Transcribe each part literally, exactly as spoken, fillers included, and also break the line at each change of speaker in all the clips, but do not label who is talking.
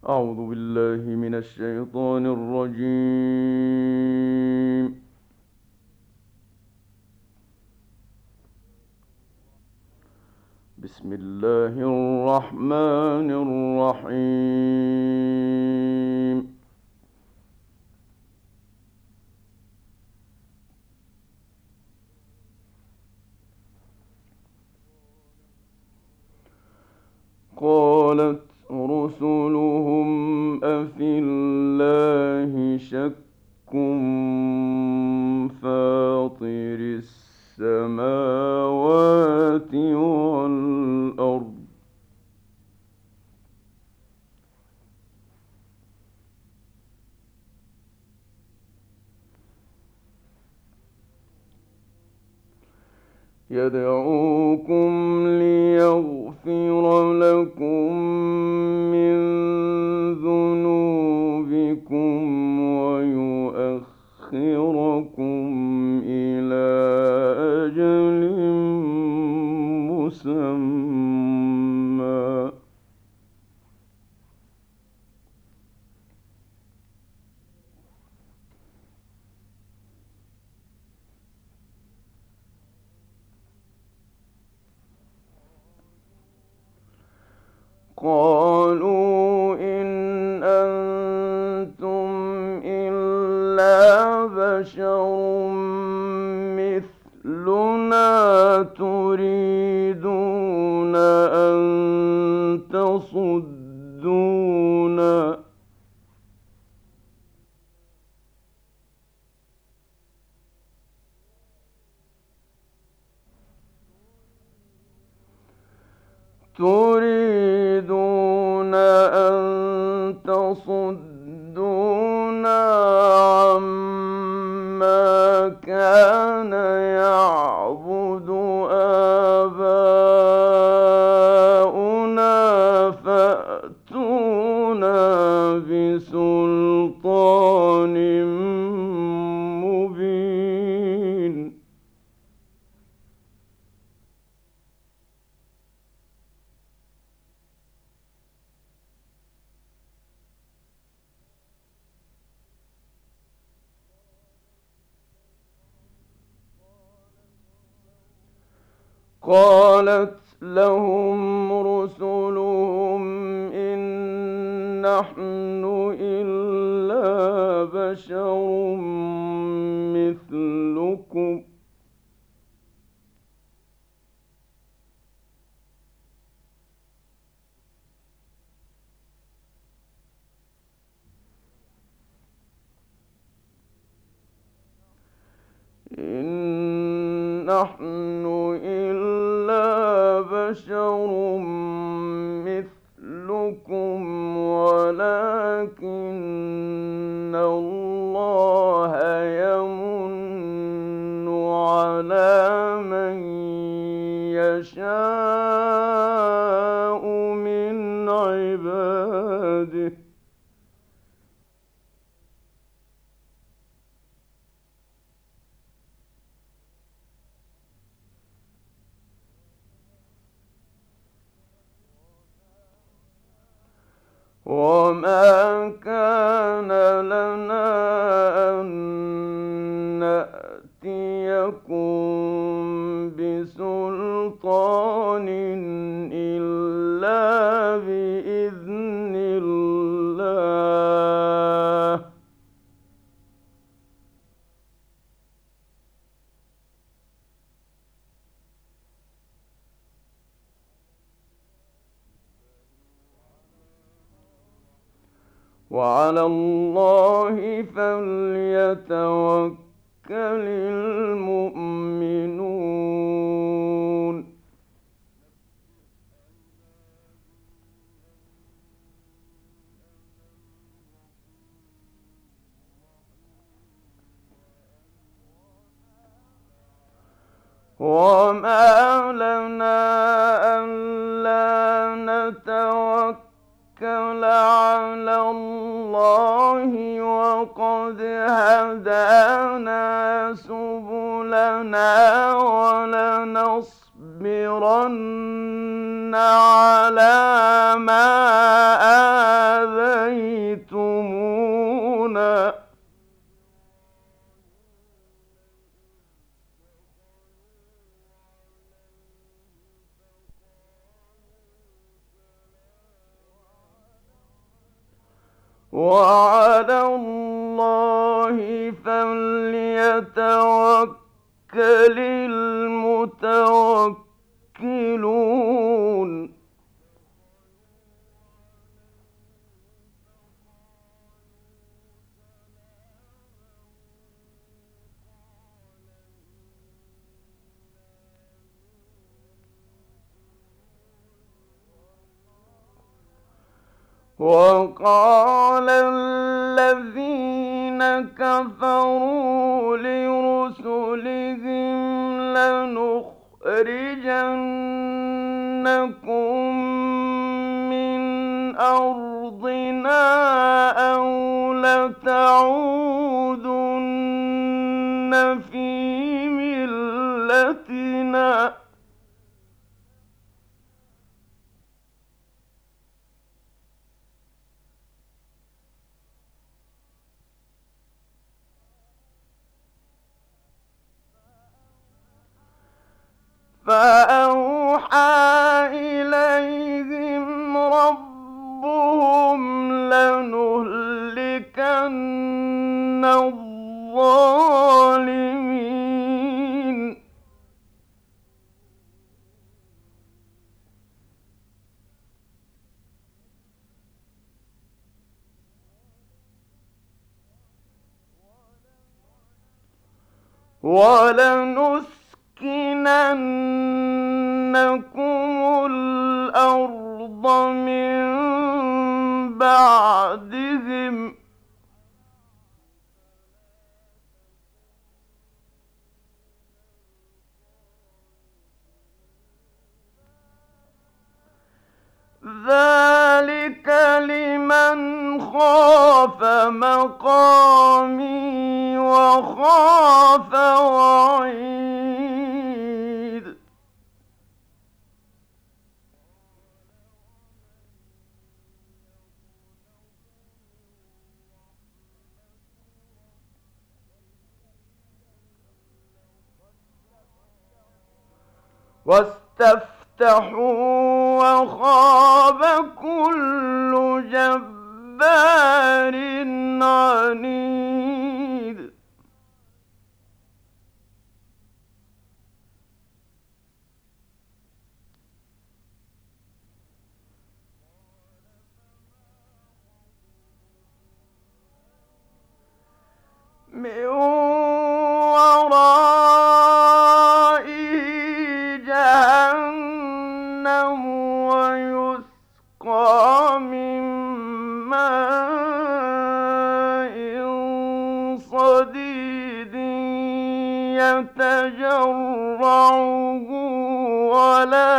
أعوذ بالله من الشيطان الرجيم. بسم الله الرحمن الرحيم. قالت رسلهم أفي الله شك فاطر السماوات والأرض يدعوكم ليغفر لكم من ذنوبكم ويؤخركم إلى أجل مسمى. قالوا إن أنتم إلا بشر مثلنا تريدون أن تصدونا تريدون أن تصدونا عما كان يعبد آباؤنا فأتونا بسلطان مبين. قالت لهم رسلهم إن نحن إلا بشر مثلكم إن نحن إلا بشر مثلكم ولكن الله يمن على من يشاء من عباده وما كان لنا أن نأتيكم بسلطان إلا بإذن الله وعلى الله فليتوكل المؤمنون. وما لنا ألا نتوكل على الله وقد هدانا سبلنا ولنصبرن على ما وعلى اللَّهِ فليتوكل المتوكلون. وقال الذين كفروا لرسلهم لنخرجنكم من أرضنا أو لتعودن في ملتنا. فأوحى إليهم ربهم لنهلكن الظالمين ولنسكننكم الأرض من بعدهم ذلك لمن خاف مقامي وخاف وعيد. واستفتحوا وخاب كل جبار عنيد. من ورائه جهنم ويسقى من ماء صديد يتجرعه ولا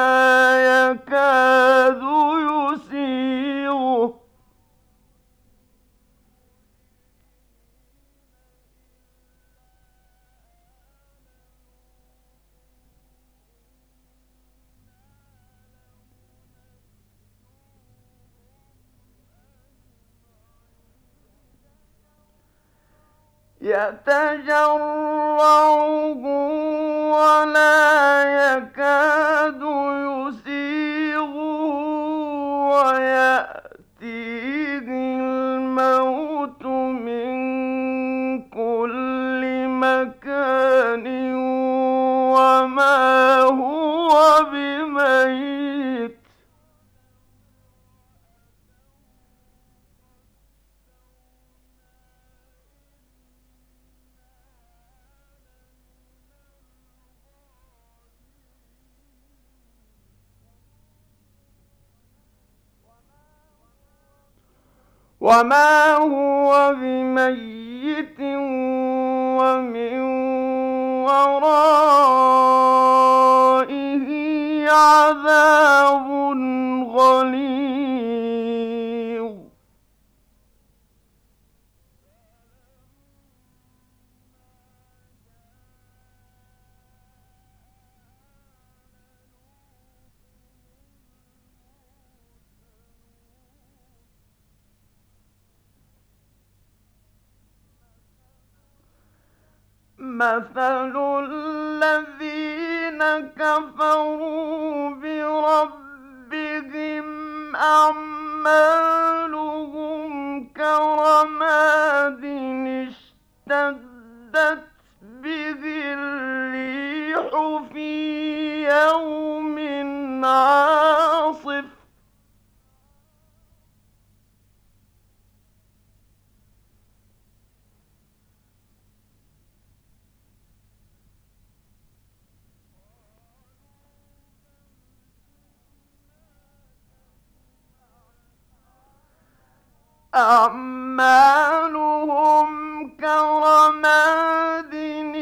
يكاد يسيغه يتجرعه ولا يكاد يسيغه ويأتيه الموت من كل مكان وما هو بميت وما هو بميت ومن ورائه عذاب غليظ. مثل الذين كفروا بربهم أعمالهم كرماد اشتدت به الريح في يوم عاصف أعمالهم كرماد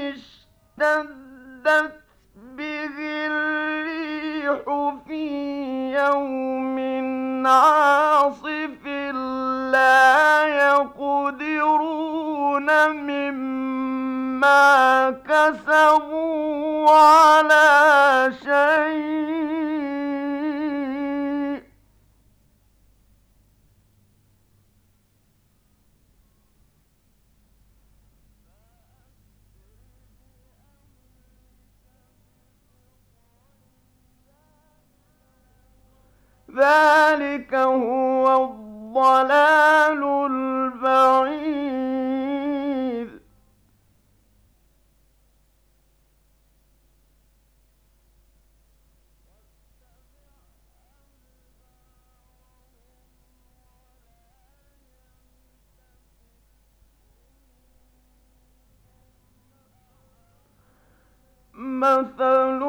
اشتدت به الريح في يوم عاصف لا يقدرون مما كسبوا على شيء ذلك هو الضلال البعيد مثل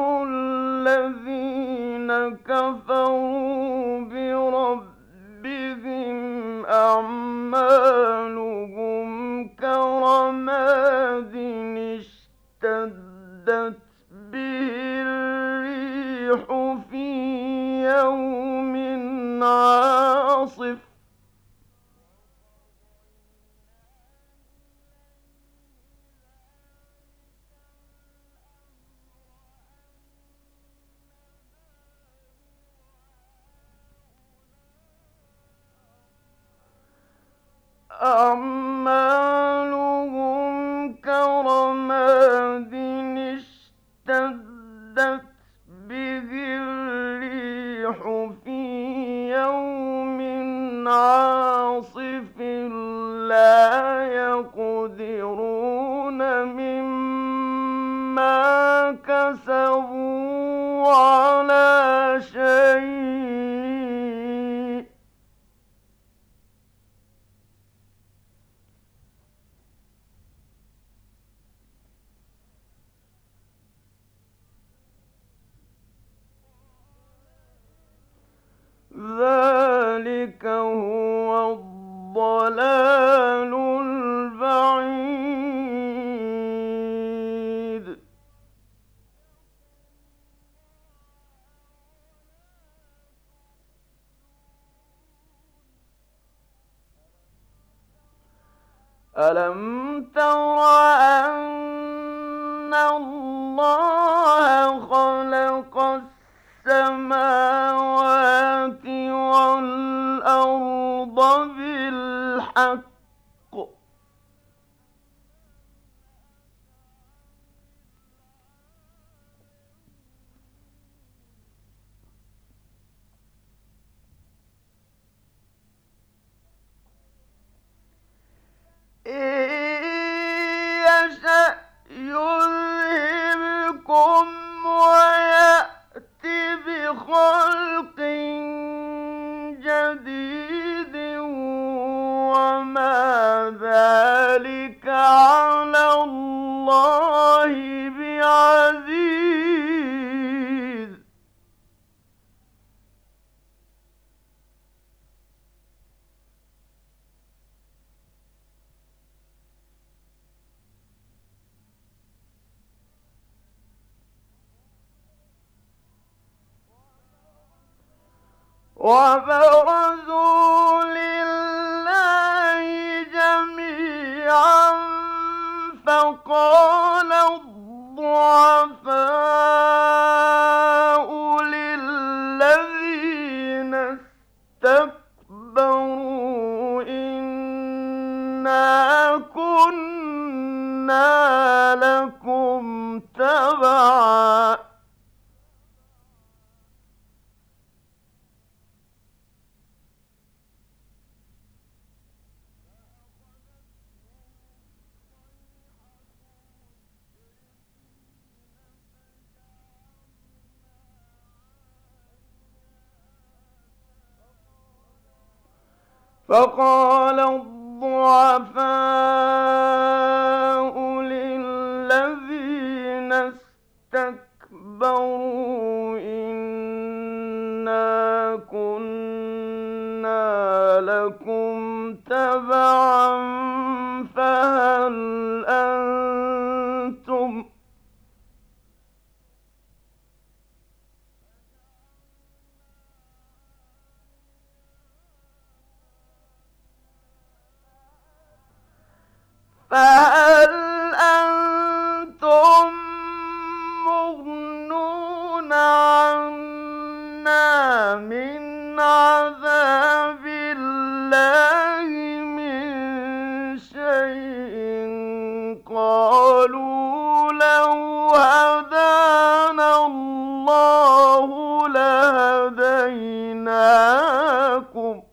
الذين كفروا بربهم أعمالهم كرماد اشتدت به الريح في يوم عاصف أعمالهم كرماد اشتدت به الريح في يوم عاصف لا يقدرون مما كسبوا على شيء ذلك هو الضلال البعيد ألم تر أن الله خلق السماوات والأرض بالحق إن يشأ يذهبكم ويأت بخلق جديد وما ذلك على الله بعزيز وبرزوا لله جميعا فقال الضعفاء للذين استكبروا إنا كنا لكم تبعا فقال الضعفاء للذين استكبروا إنا كنا لكم تبعا فهل أنتم فهل أنتم مغنون عنا من عذاب الله من شيء قالوا لو هدانا الله لهديناكم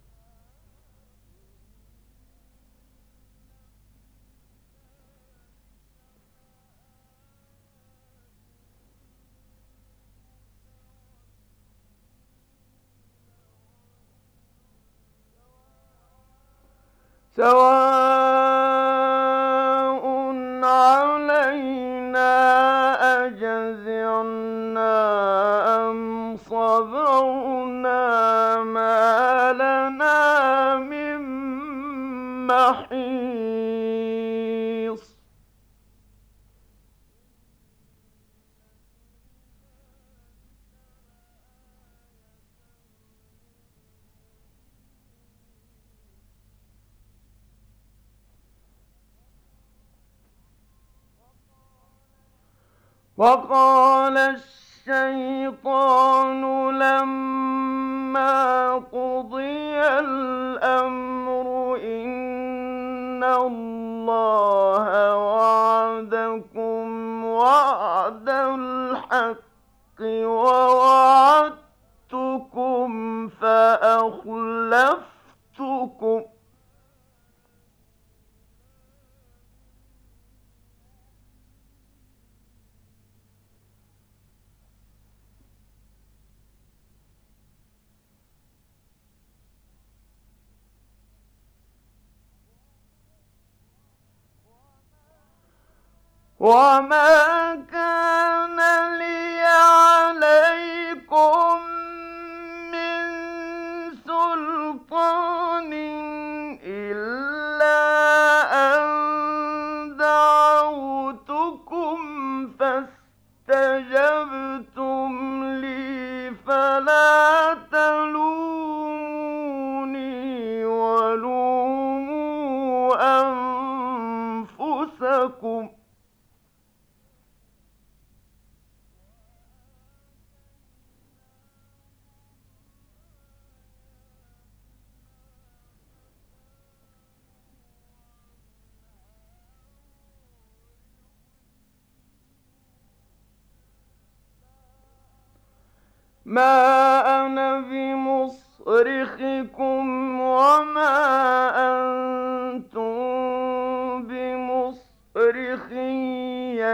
سواء علينا أجزعنا أم صبرنا ما لنا من محيص وقال الشيطان لما قضي الأمر إن الله وعدكم وعد الحق ووعدتكم فأخلفتكم وما كان لي عليكم من سلطان إلا أن دعوتكم فاستجبتم لي فلا تلوموني ولوموا أنفسكم ما أنا بمصرخكم وما أنتم بمصرخي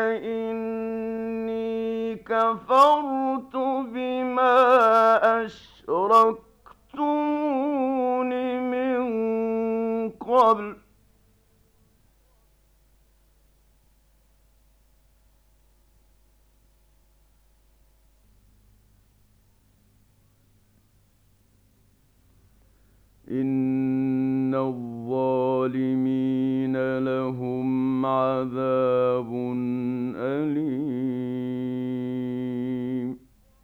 إني كفرت بما أشركتمون من قبل إن الظالمين لهم عذاب أليم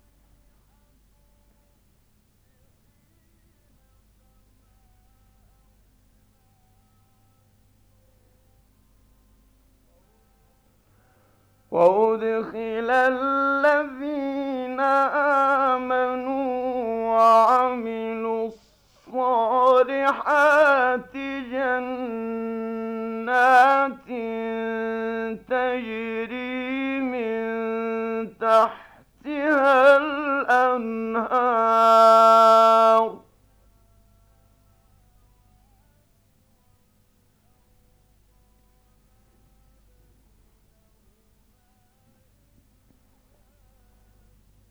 وأدخل الذين آمنوا وعملوا الصالحات جنات تجري من تحتها الأنهار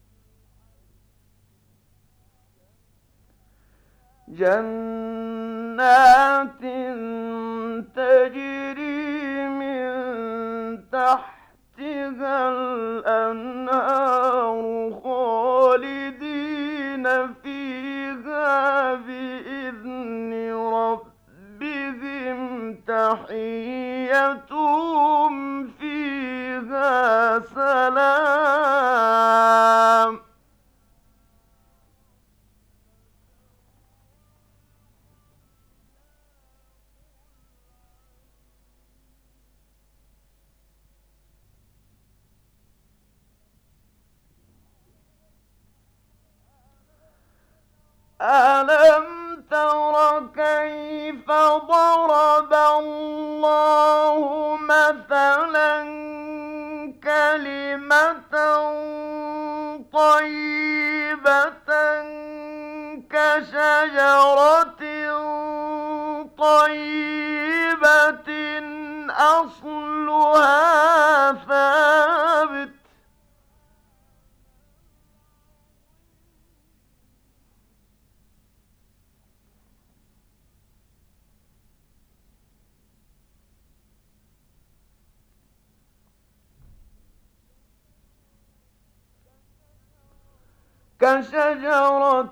جنات جنات تجري من تحتها الأنهار خالدين فيها بإذن ربهم تحيتهم فيها سلام. ألم تر كيف ضرب الله مثلا كلمة طيبة كشجرة طيبة أصلها ثابت كشجرة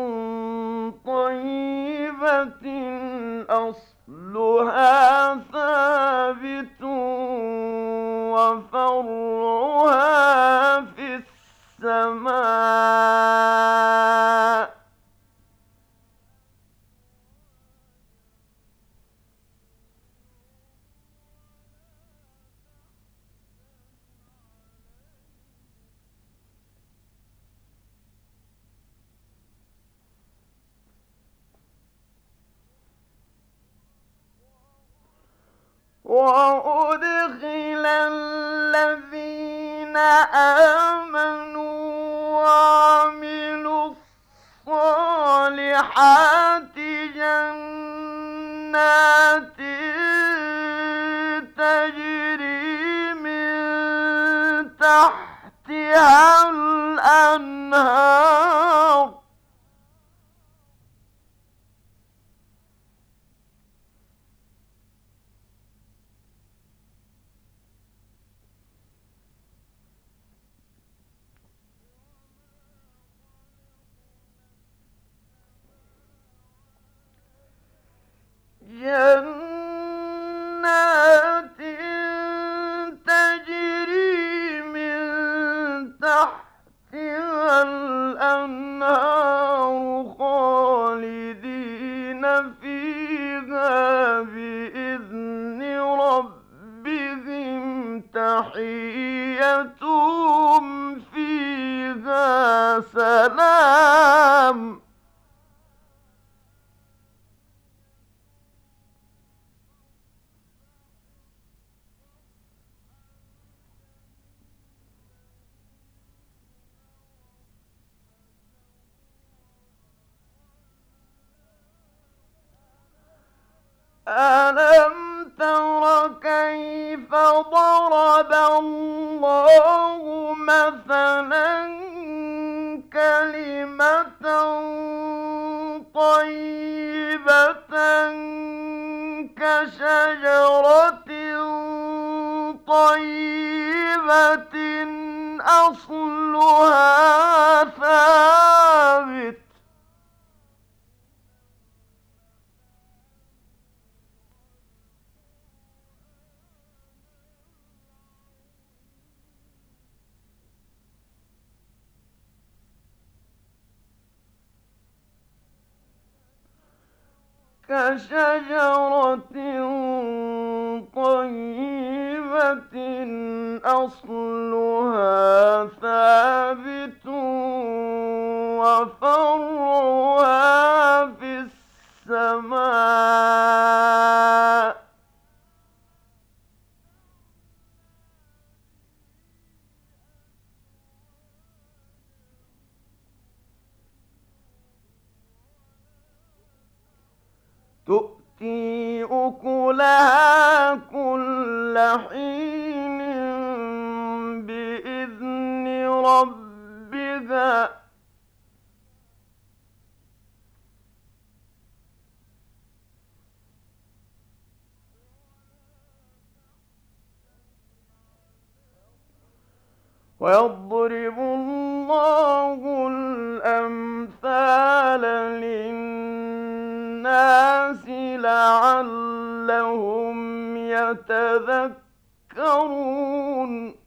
طيبة أصلها ثابت وفرعها في السماء. وأدخل الذين آمنوا وعملوا الصالحات جنات تجري من تحتها الأنهار جنات تجري من تحتها الأنهار خالدين فيها بإذن ربهم تحيتهم فيها سلام. ألم تر كيف ضرب الله مثلا كلمة طيبة كشجرة طيبة أصلها ثابت كشجرة طيبة أصلها ثابت وفرعها في السماء. تؤتي أكلها كل حين بإذن ربها ويضرب الله الأمثال للناس لعلهم يتذكرون.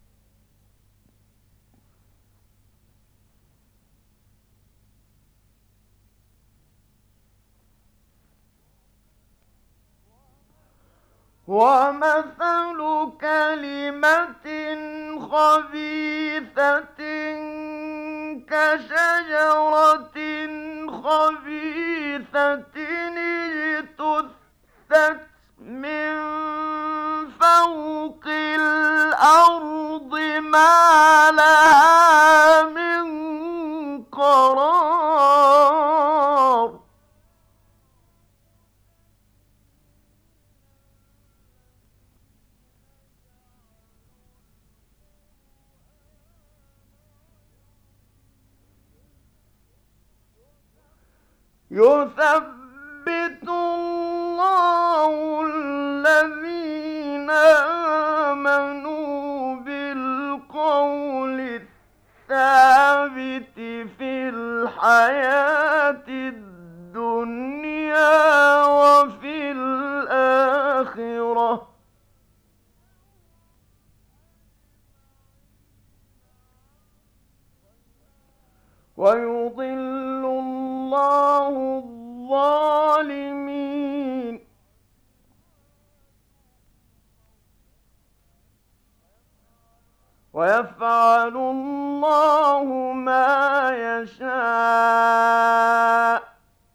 ومثل كلمة خبيثة كشجرة خبيثة اجتثت من فوق الأرض ما لها من قرار. يثبت الله الذين آمنوا بالقول الثابت في الحياة الدنيا وفي الآخرة، ويضل الله الظالمين، ويفعل الله ما يشاء.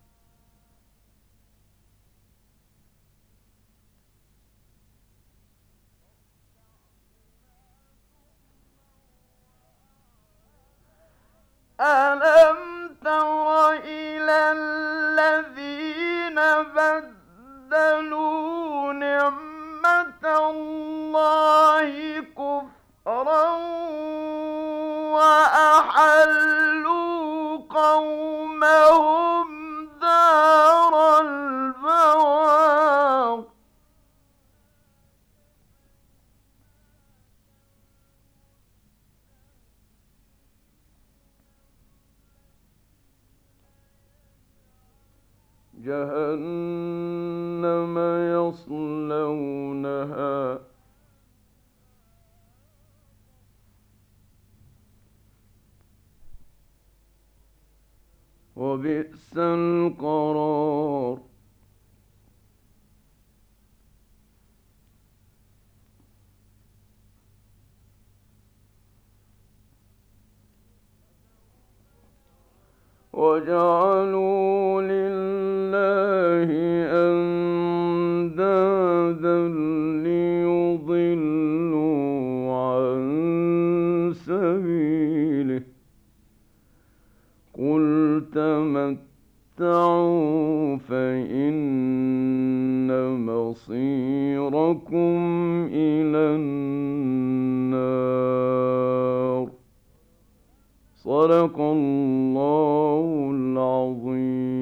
ألم تر إلى الذين بدلوا نعمة الله كفرا وأحلوا قومهم دار البوار. جهنم يصلونها وبئس القرار. وجعلوا لله أندادا ليضلوا عن سبيله، قل تمتعوا فإن مصيركم إلى النار. صدق الله العظيم.